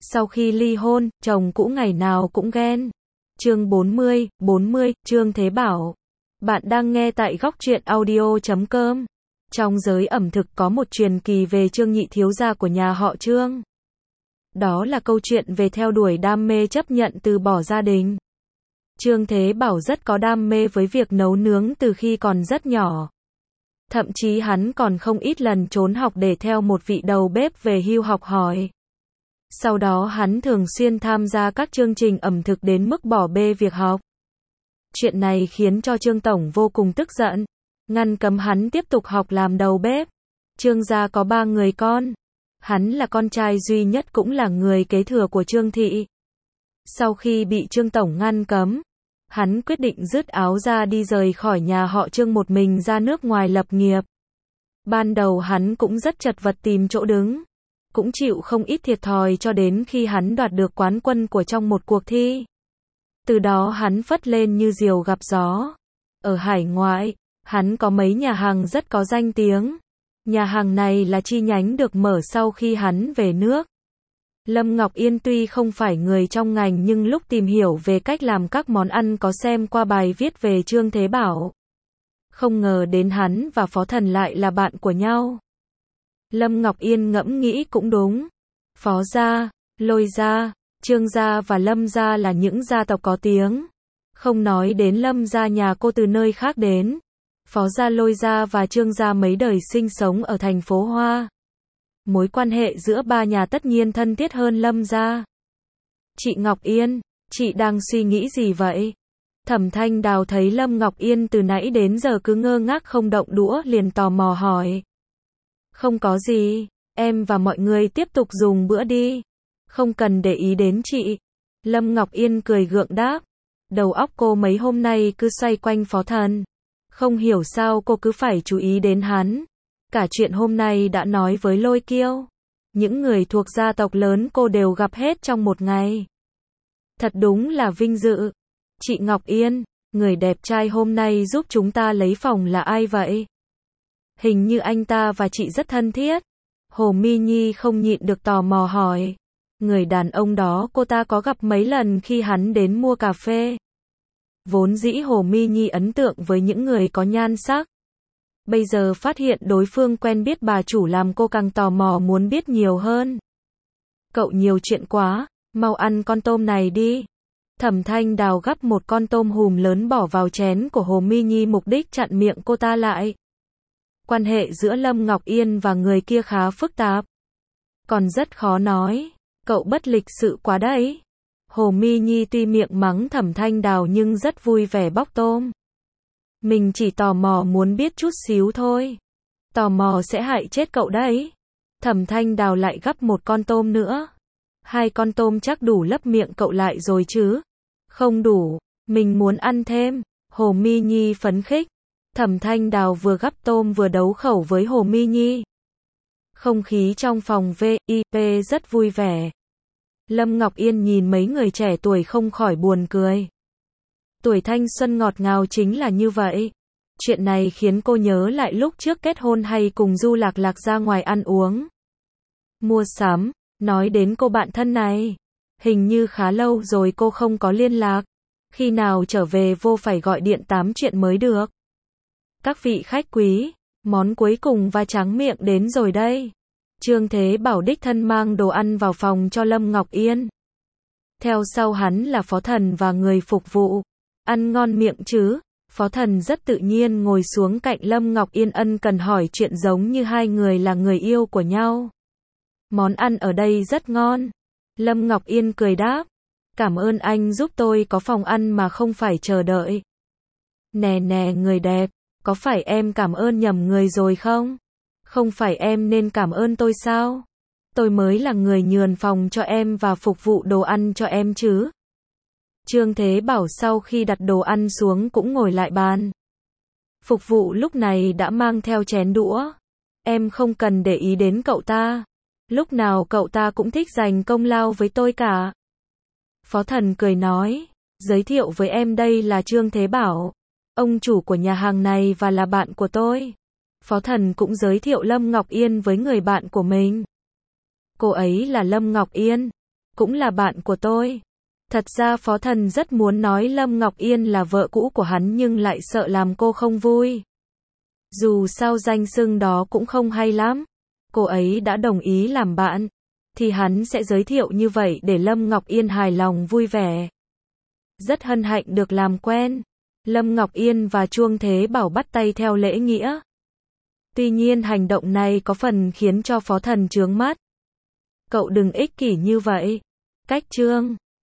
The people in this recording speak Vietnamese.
Sau khi ly hôn, chồng cũ ngày nào cũng ghen. Chương 40, Trương Thế Bảo. Bạn đang nghe tại góc truyện audio.com. Trong giới ẩm thực có một truyền kỳ về Trương nhị thiếu gia của nhà họ Trương. Đó là câu chuyện về theo đuổi đam mê chấp nhận từ bỏ gia đình. Trương Thế Bảo rất có đam mê với việc nấu nướng từ khi còn rất nhỏ. Thậm chí hắn còn không ít lần trốn học để theo một vị đầu bếp về hưu học hỏi. Sau đó hắn thường xuyên tham gia các chương trình ẩm thực đến mức bỏ bê việc học. Chuyện này khiến cho Trương Tổng vô cùng tức giận, ngăn cấm hắn tiếp tục học làm đầu bếp. Trương gia có 3 người con. Hắn là con trai duy nhất cũng là người kế thừa của Trương thị. Sau khi bị Trương Tổng ngăn cấm, hắn quyết định dứt áo ra đi rời khỏi nhà họ Trương một mình ra nước ngoài lập nghiệp. Ban đầu hắn cũng rất chật vật tìm chỗ đứng, cũng chịu không ít thiệt thòi cho đến khi hắn đoạt được quán quân của trong một cuộc thi. Từ đó hắn phất lên như diều gặp gió. Ở hải ngoại, hắn có mấy nhà hàng rất có danh tiếng. Nhà hàng này là chi nhánh được mở sau khi hắn về nước. Lâm Ngọc Yên tuy không phải người trong ngành nhưng lúc tìm hiểu về cách làm các món ăn có xem qua bài viết về Trương Thế Bảo. Không ngờ đến hắn và Phó Thần lại là bạn của nhau. Lâm Ngọc Yên ngẫm nghĩ cũng đúng. Phó gia, Lôi gia, Trương gia và Lâm gia là những gia tộc có tiếng. Không nói đến Lâm gia nhà cô từ nơi khác đến. Phó gia, Lôi gia và Trương gia mấy đời sinh sống ở thành phố Hoa. Mối quan hệ giữa 3 nhà tất nhiên thân thiết hơn Lâm gia. Chị Ngọc Yên, chị đang suy nghĩ gì vậy? Thẩm Thanh Đào thấy Lâm Ngọc Yên từ nãy đến giờ cứ ngơ ngác không động đũa liền tò mò hỏi. Không có gì, em và mọi người tiếp tục dùng bữa đi. Không cần để ý đến chị. Lâm Ngọc Yên cười gượng đáp. Đầu óc cô mấy hôm nay cứ xoay quanh Phó Thần. Không hiểu sao cô cứ phải chú ý đến hắn. Cả chuyện hôm nay đã nói với Lôi Kiêu. Những người thuộc gia tộc lớn cô đều gặp hết trong một ngày. Thật đúng là vinh dự. Chị Ngọc Yên, người đẹp trai hôm nay giúp chúng ta lấy phòng là ai vậy? Hình như anh ta và chị rất thân thiết. Hồ My Nhi không nhịn được tò mò hỏi. Người đàn ông đó cô ta có gặp mấy lần khi hắn đến mua cà phê. Vốn dĩ Hồ My Nhi ấn tượng với những người có nhan sắc. Bây giờ phát hiện đối phương quen biết bà chủ làm cô càng tò mò muốn biết nhiều hơn. Cậu nhiều chuyện quá, mau ăn con tôm này đi. Thẩm Thanh Đào gắp một con tôm hùm lớn bỏ vào chén của Hồ My Nhi mục đích chặn miệng cô ta lại. Quan hệ giữa Lâm Ngọc Yên và người kia khá phức tạp. Còn rất khó nói, cậu bất lịch sự quá đấy. Hồ My Nhi tuy miệng mắng Thẩm Thanh Đào nhưng rất vui vẻ bóc tôm. Mình chỉ tò mò muốn biết chút xíu thôi. Tò mò sẽ hại chết cậu đấy. Thẩm Thanh Đào lại gắp một con tôm nữa. 2 con tôm chắc đủ lấp miệng cậu lại rồi chứ. Không đủ, mình muốn ăn thêm. Hồ My Nhi phấn khích. Thẩm Thanh Đào vừa gắp tôm vừa đấu khẩu với Hồ My Nhi. Không khí trong phòng VIP rất vui vẻ. Lâm Ngọc Yên nhìn mấy người trẻ tuổi không khỏi buồn cười. Tuổi thanh xuân ngọt ngào chính là như vậy. Chuyện này khiến cô nhớ lại lúc trước kết hôn hay cùng Du Lạc Lạc ra ngoài ăn uống, mua sắm. Nói đến cô bạn thân này, hình như khá lâu rồi cô không có liên lạc. Khi nào trở về vô phải gọi điện tám chuyện mới được. Các vị khách quý, món cuối cùng và tráng miệng đến rồi đây. Trương Thế Bảo đích thân mang đồ ăn vào phòng cho Lâm Ngọc Yên. Theo sau hắn là Phó Thần và người phục vụ. Ăn ngon miệng chứ? Phó Thần rất tự nhiên ngồi xuống cạnh Lâm Ngọc Yên ân cần hỏi chuyện giống như hai người là người yêu của nhau. Món ăn ở đây rất ngon. Lâm Ngọc Yên cười đáp. Cảm ơn anh giúp tôi có phòng ăn mà không phải chờ đợi. Nè nè người đẹp, có phải em cảm ơn nhầm người rồi không? Không phải em nên cảm ơn tôi sao? Tôi mới là người nhường phòng cho em và phục vụ đồ ăn cho em chứ. Trương Thế Bảo sau khi đặt đồ ăn xuống cũng ngồi lại bàn. Phục vụ lúc này đã mang theo chén đũa. Em không cần để ý đến cậu ta. Lúc nào cậu ta cũng thích giành công lao với tôi cả. Phó Thần cười nói. Giới thiệu với em đây là Trương Thế Bảo. Ông chủ của nhà hàng này và là bạn của tôi. Phó Thần cũng giới thiệu Lâm Ngọc Yên với người bạn của mình. Cô ấy là Lâm Ngọc Yên. cũng là bạn của tôi. Thật ra Phó Thần rất muốn nói Lâm Ngọc Yên là vợ cũ của hắn nhưng lại sợ làm cô không vui. Dù sao danh xưng đó cũng không hay lắm. Cô ấy đã đồng ý làm bạn, thì hắn sẽ giới thiệu như vậy để Lâm Ngọc Yên hài lòng vui vẻ. Rất hân hạnh được làm quen. Lâm Ngọc Yên và Chuông Thế Bảo bắt tay theo lễ nghĩa. Tuy nhiên hành động này có phần khiến cho Phó Thần chướng mắt. Cậu đừng ích kỷ như vậy. Cách Trương